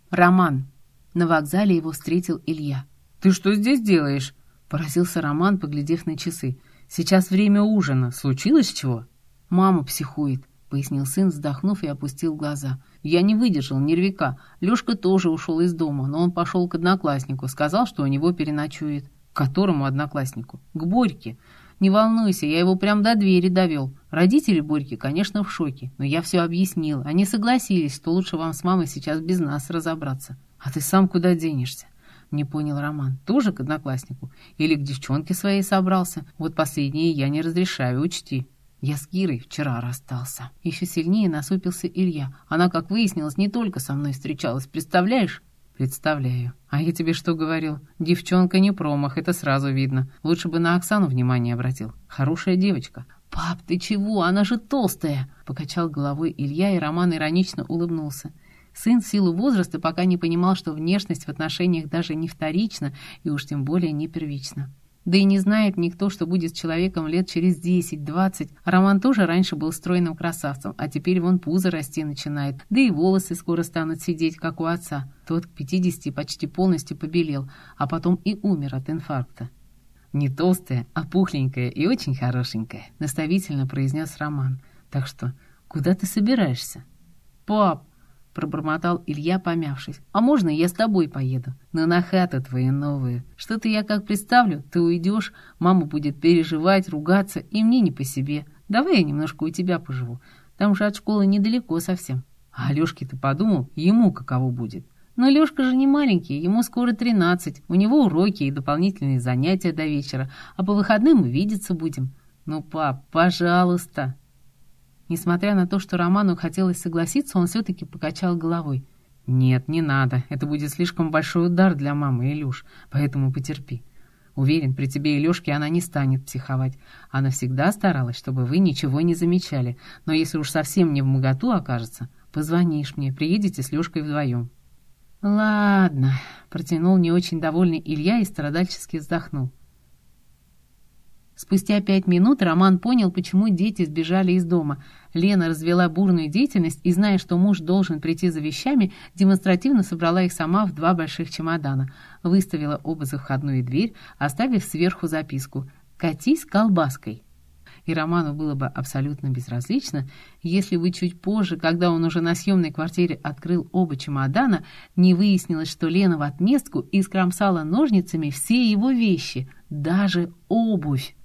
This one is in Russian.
Роман. На вокзале его встретил Илья. «Ты что здесь делаешь?» — поразился Роман, поглядев на часы. «Сейчас время ужина. Случилось чего?» «Мама психует», — пояснил сын, вздохнув и опустил глаза. «Я не выдержал нервяка. Лёшка тоже ушел из дома, но он пошел к однокласснику. Сказал, что у него переночует». «К которому однокласснику?» «К Борьке. Не волнуйся, я его прям до двери довел. Родители Борьки, конечно, в шоке, но я все объяснил. Они согласились, что лучше вам с мамой сейчас без нас разобраться. А ты сам куда денешься?» Не понял Роман. «Тоже к однокласснику? Или к девчонке своей собрался? Вот последнее я не разрешаю, учти». «Я с Кирой вчера расстался». Еще сильнее насупился Илья. «Она, как выяснилось, не только со мной встречалась, представляешь?» «Представляю. А я тебе что говорил? Девчонка не промах, это сразу видно. Лучше бы на Оксану внимание обратил. Хорошая девочка». «Пап, ты чего? Она же толстая!» Покачал головой Илья, и Роман иронично улыбнулся. Сын в силу возраста пока не понимал, что внешность в отношениях даже не вторична и уж тем более не первична. Да и не знает никто, что будет с человеком лет через 10-20. Роман тоже раньше был стройным красавцем, а теперь вон пузо расти начинает, да и волосы скоро станут сидеть, как у отца. Тот к 50 почти полностью побелел, а потом и умер от инфаркта. «Не толстая, а пухленькая и очень хорошенькая», — наставительно произнес Роман. «Так что, куда ты собираешься?» «Пап», — пробормотал Илья, помявшись. «А можно я с тобой поеду? Но на хату твою новую. Что-то я как представлю, ты уйдешь, мама будет переживать, ругаться, и мне не по себе. Давай я немножко у тебя поживу. Там же от школы недалеко совсем. А Лёшке-то подумал, ему каково будет. Но Лёшка же не маленький, ему скоро 13. У него уроки и дополнительные занятия до вечера, а по выходным мы видеться будем. Ну, пап, пожалуйста». Несмотря на то, что Роману хотелось согласиться, он все-таки покачал головой. «Нет, не надо. Это будет слишком большой удар для мамы, Илюш, поэтому потерпи. Уверен, при тебе и Лёшке она не станет психовать. Она всегда старалась, чтобы вы ничего не замечали. Но если уж совсем не вмоготу окажется, позвонишь мне, приедете с Лёшкой вдвоем». «Ладно», — протянул не очень довольный Илья и страдальчески вздохнул. Спустя 5 минут Роман понял, почему дети сбежали из дома. Лена развела бурную деятельность и, зная, что муж должен прийти за вещами, демонстративно собрала их сама в 2 больших чемодана. Выставила оба за входную дверь, оставив сверху записку «Катись колбаской». И Роману было бы абсолютно безразлично, если бы чуть позже, когда он уже на съемной квартире открыл оба чемодана, не выяснилось, что Лена в отместку искромсала ножницами все его вещи, даже обувь.